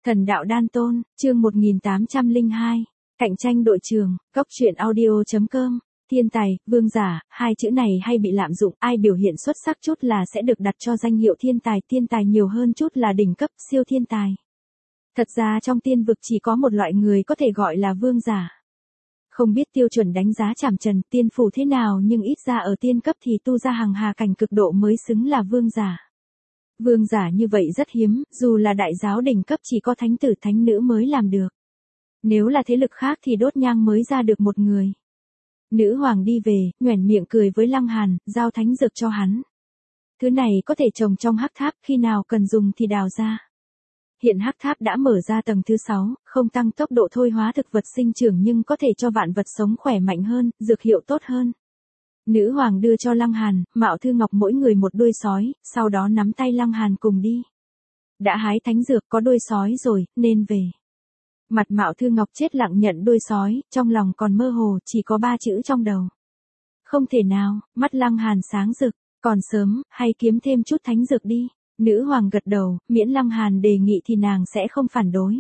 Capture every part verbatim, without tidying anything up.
Thần đạo đan tôn, chương một nghìn tám trăm lẻ hai. Cạnh tranh đội trường, góc truyện audio.com. Thiên tài, vương giả, hai chữ này hay bị lạm dụng, ai biểu hiện xuất sắc chút là sẽ được đặt cho danh hiệu thiên tài, thiên tài nhiều hơn chút là đỉnh cấp, siêu thiên tài. Thật ra trong tiên vực chỉ có một loại người có thể gọi là vương giả. Không biết tiêu chuẩn đánh giá trảm trần, tiên phủ thế nào nhưng ít ra ở tiên cấp thì tu ra hằng hà cảnh cực độ mới xứng là vương giả. Vương giả như vậy rất hiếm, dù là đại giáo đỉnh cấp chỉ có thánh tử thánh nữ mới làm được. Nếu là thế lực khác thì đốt nhang mới ra được một người. Nữ hoàng đi về, nhoẻn miệng cười với Lăng Hàn, giao thánh dược cho hắn. Thứ này có thể trồng trong hắc tháp, khi nào cần dùng thì đào ra. Hiện hắc tháp đã mở ra tầng thứ sáu, không tăng tốc độ thôi hóa thực vật sinh trưởng nhưng có thể cho vạn vật sống khỏe mạnh hơn, dược hiệu tốt hơn. Nữ hoàng đưa cho Lăng Hàn, Mạo Thư Ngọc mỗi người một đuôi sói, sau đó nắm tay Lăng Hàn cùng đi. Đã hái thánh dược có đuôi sói rồi, nên về. Mặt Mạo Thư Ngọc chết lặng nhận đuôi sói, trong lòng còn mơ hồ, chỉ có ba chữ trong đầu. Không thể nào, mắt Lăng Hàn sáng rực, còn sớm, hay kiếm thêm chút thánh dược đi. Nữ hoàng gật đầu, miễn Lăng Hàn đề nghị thì nàng sẽ không phản đối.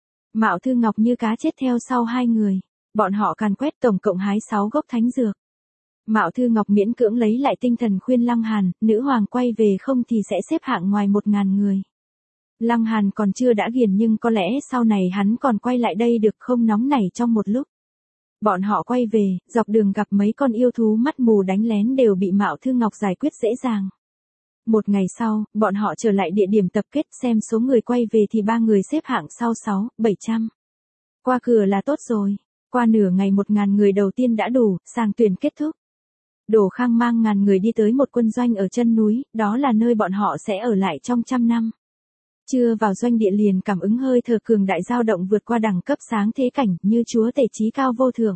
Mạo Thư Ngọc như cá chết theo sau hai người. Bọn họ càn quét tổng cộng hái sáu gốc thánh dược. Mạo Thư Ngọc miễn cưỡng lấy lại tinh thần khuyên Lăng Hàn, nữ hoàng quay về không thì sẽ xếp hạng ngoài một ngàn người. Lăng Hàn còn chưa đã ghiền nhưng có lẽ sau này hắn còn quay lại đây được không nóng nảy trong một lúc. Bọn họ quay về, dọc đường gặp mấy con yêu thú mắt mù đánh lén đều bị Mạo Thư Ngọc giải quyết dễ dàng. Một ngày sau, bọn họ trở lại địa điểm tập kết xem số người quay về thì ba người xếp hạng sau sáu, bảy trăm. Qua cửa là tốt rồi. Qua nửa ngày một ngàn người đầu tiên đã đủ, sàng tuyển kết thúc. Đồ Khang mang ngàn người đi tới một quân doanh ở chân núi, đó là nơi bọn họ sẽ ở lại trong trăm năm. Chưa vào doanh địa liền cảm ứng hơi thở cường đại dao động vượt qua đẳng cấp sáng thế cảnh như chúa tể trí cao vô thượng.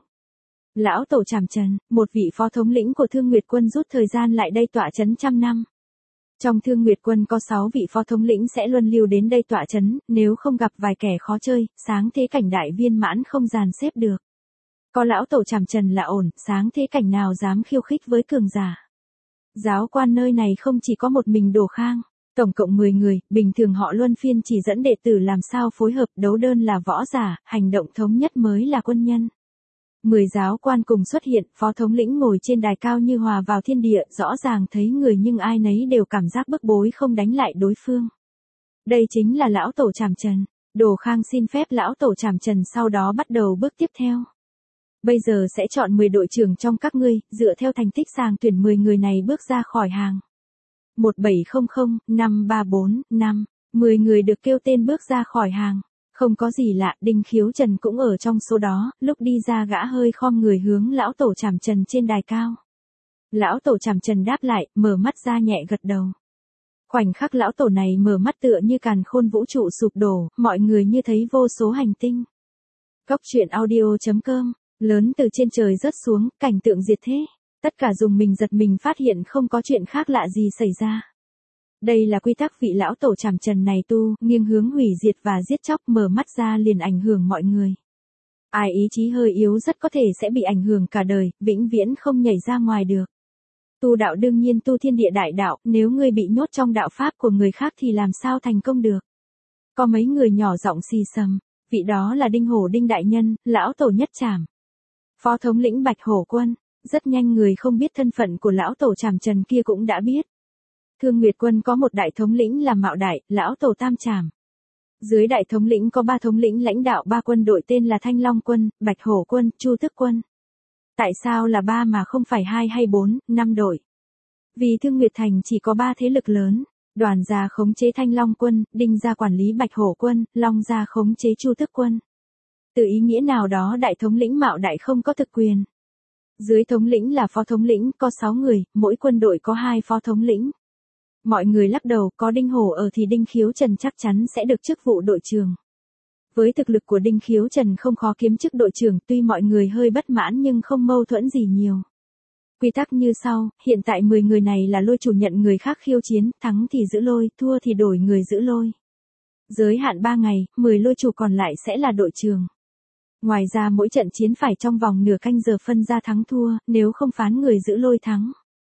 Lão tổ Trảm Trần, một vị phó thống lĩnh của Thương Nguyệt quân rút thời gian lại đây tọa chấn trăm năm. Trong Thương Nguyệt quân có sáu vị phó thống lĩnh sẽ luân lưu đến đây tọa chấn, nếu không gặp vài kẻ khó chơi, sáng thế cảnh đại viên mãn không dàn xếp được. Có lão tổ Trảm Trần là ổn, sáng thế cảnh nào dám khiêu khích với cường giả. Giáo quan nơi này không chỉ có một mình Đồ Khang, tổng cộng mười người, bình thường họ luân phiên chỉ dẫn đệ tử làm sao phối hợp, đấu đơn là võ giả, hành động thống nhất mới là quân nhân. Mười giáo quan cùng xuất hiện, phó thống lĩnh ngồi trên đài cao như hòa vào thiên địa, rõ ràng thấy người nhưng ai nấy đều cảm giác bức bối không đánh lại đối phương. Đây chính là lão tổ Trảm Trần. Đồ Khang xin phép lão tổ Trảm Trần sau đó bắt đầu bước tiếp theo. Bây giờ sẽ chọn mười đội trưởng trong các ngươi, dựa theo thành tích sàng tuyển mười người này bước ra khỏi hàng. một bảy không không, năm ba bốn, năm, mười người được kêu tên bước ra khỏi hàng. Không có gì lạ, Đinh Khiếu Trần cũng ở trong số đó, lúc đi ra gã hơi khom người hướng lão tổ Trảm Trần trên đài cao. Lão tổ Trảm Trần đáp lại, mở mắt ra nhẹ gật đầu. Khoảnh khắc lão tổ này mở mắt tựa như càn khôn vũ trụ sụp đổ, mọi người như thấy vô số hành tinh. Góc truyện audio.com. Lớn từ trên trời rớt xuống, cảnh tượng diệt thế. Tất cả dùng mình giật mình phát hiện không có chuyện khác lạ gì xảy ra. Đây là quy tắc vị lão tổ Trảm Trần này tu, nghiêng hướng hủy diệt và giết chóc, mở mắt ra liền ảnh hưởng mọi người. Ai ý chí hơi yếu rất có thể sẽ bị ảnh hưởng cả đời, vĩnh viễn không nhảy ra ngoài được. Tu đạo đương nhiên tu thiên địa đại đạo, nếu ngươi bị nhốt trong đạo pháp của người khác thì làm sao thành công được. Có mấy người nhỏ giọng xì xầm, vị đó là Đinh Hổ Đinh Đại Nhân, lão tổ nhất Trảm. Phó thống lĩnh Bạch Hổ Quân, rất nhanh người không biết thân phận của lão tổ Trảm Trần kia cũng đã biết. Thương Nguyệt quân có một đại thống lĩnh là Mạo Đại, lão tổ Tam Trảm. Dưới đại thống lĩnh có ba thống lĩnh lãnh đạo ba quân đội tên là Thanh Long quân, Bạch Hổ quân, Chu Tước quân. Tại sao là ba mà không phải hai hay bốn, năm đội? Vì Thương Nguyệt thành chỉ có ba thế lực lớn, Đoàn gia khống chế Thanh Long quân, Đinh gia quản lý Bạch Hổ quân, Long gia khống chế Chu Tước quân. Từ ý nghĩa nào đó đại thống lĩnh Mạo Đại không có thực quyền. Dưới thống lĩnh là phó thống lĩnh, có sáu người, mỗi quân đội có hai phó thống lĩnh. Mọi người lắc đầu, có Đinh Hổ ở thì Đinh Khiếu Trần chắc chắn sẽ được chức vụ đội trưởng. Với thực lực của Đinh Khiếu Trần không khó kiếm chức đội trưởng, tuy mọi người hơi bất mãn nhưng không mâu thuẫn gì nhiều. Quy tắc như sau, hiện tại mười người này là lôi chủ nhận người khác khiêu chiến, thắng thì giữ lôi, thua thì đổi người giữ lôi. Giới hạn ba ngày, mười lôi chủ còn lại sẽ là đội trưởng. Ngoài ra mỗi trận chiến phải trong vòng nửa canh giờ phân ra thắng thua, nếu không phán người giữ lôi thắng.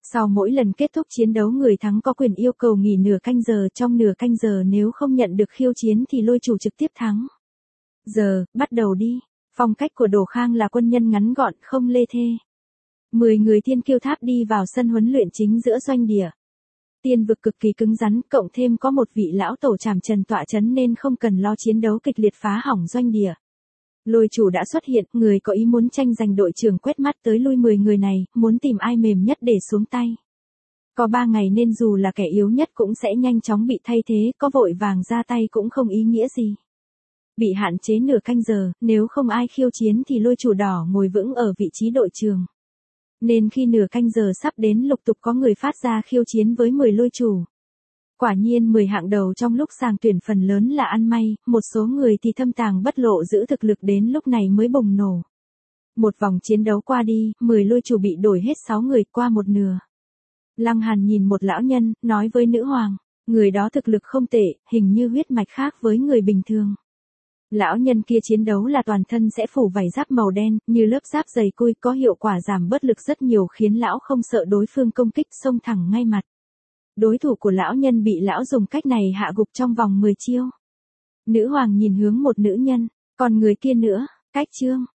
Sau mỗi lần kết thúc chiến đấu người thắng có quyền yêu cầu nghỉ nửa canh giờ, trong nửa canh giờ nếu không nhận được khiêu chiến thì lôi chủ trực tiếp thắng. Giờ, bắt đầu đi. Phong cách của Đỗ Khang là quân nhân ngắn gọn, không lê thê. Mười người thiên kiêu tháp đi vào sân huấn luyện chính giữa doanh địa. Tiên vực cực kỳ cứng rắn, cộng thêm có một vị lão tổ trảm trần tọa chấn nên không cần lo chiến đấu kịch liệt phá hỏng doanh địa. Lôi chủ đã xuất hiện, người có ý muốn tranh giành đội trưởng quét mắt tới lui mười người này, muốn tìm ai mềm nhất để xuống tay. Có ba ngày nên dù là kẻ yếu nhất cũng sẽ nhanh chóng bị thay thế, có vội vàng ra tay cũng không ý nghĩa gì. Bị hạn chế nửa canh giờ, nếu không ai khiêu chiến thì lôi chủ đỏ ngồi vững ở vị trí đội trưởng. Nên khi nửa canh giờ sắp đến lục tục có người phát ra khiêu chiến với mười lôi chủ. Quả nhiên mười hạng đầu trong lúc sàng tuyển phần lớn là ăn may, một số người thì thâm tàng bất lộ giữ thực lực đến lúc này mới bùng nổ. Một vòng chiến đấu qua đi, mười lôi chủ bị đổi hết sáu người qua một nửa. Lăng Hàn nhìn một lão nhân, nói với nữ hoàng, người đó thực lực không tệ, hình như huyết mạch khác với người bình thường. Lão nhân kia chiến đấu là toàn thân sẽ phủ vảy giáp màu đen, như lớp giáp dày cui có hiệu quả giảm bớt lực rất nhiều khiến lão không sợ đối phương công kích xông thẳng ngay mặt. Đối thủ của lão nhân bị lão dùng cách này hạ gục trong vòng mười chiêu. Nữ hoàng nhìn hướng một nữ nhân, còn người kia nữa, cách trương,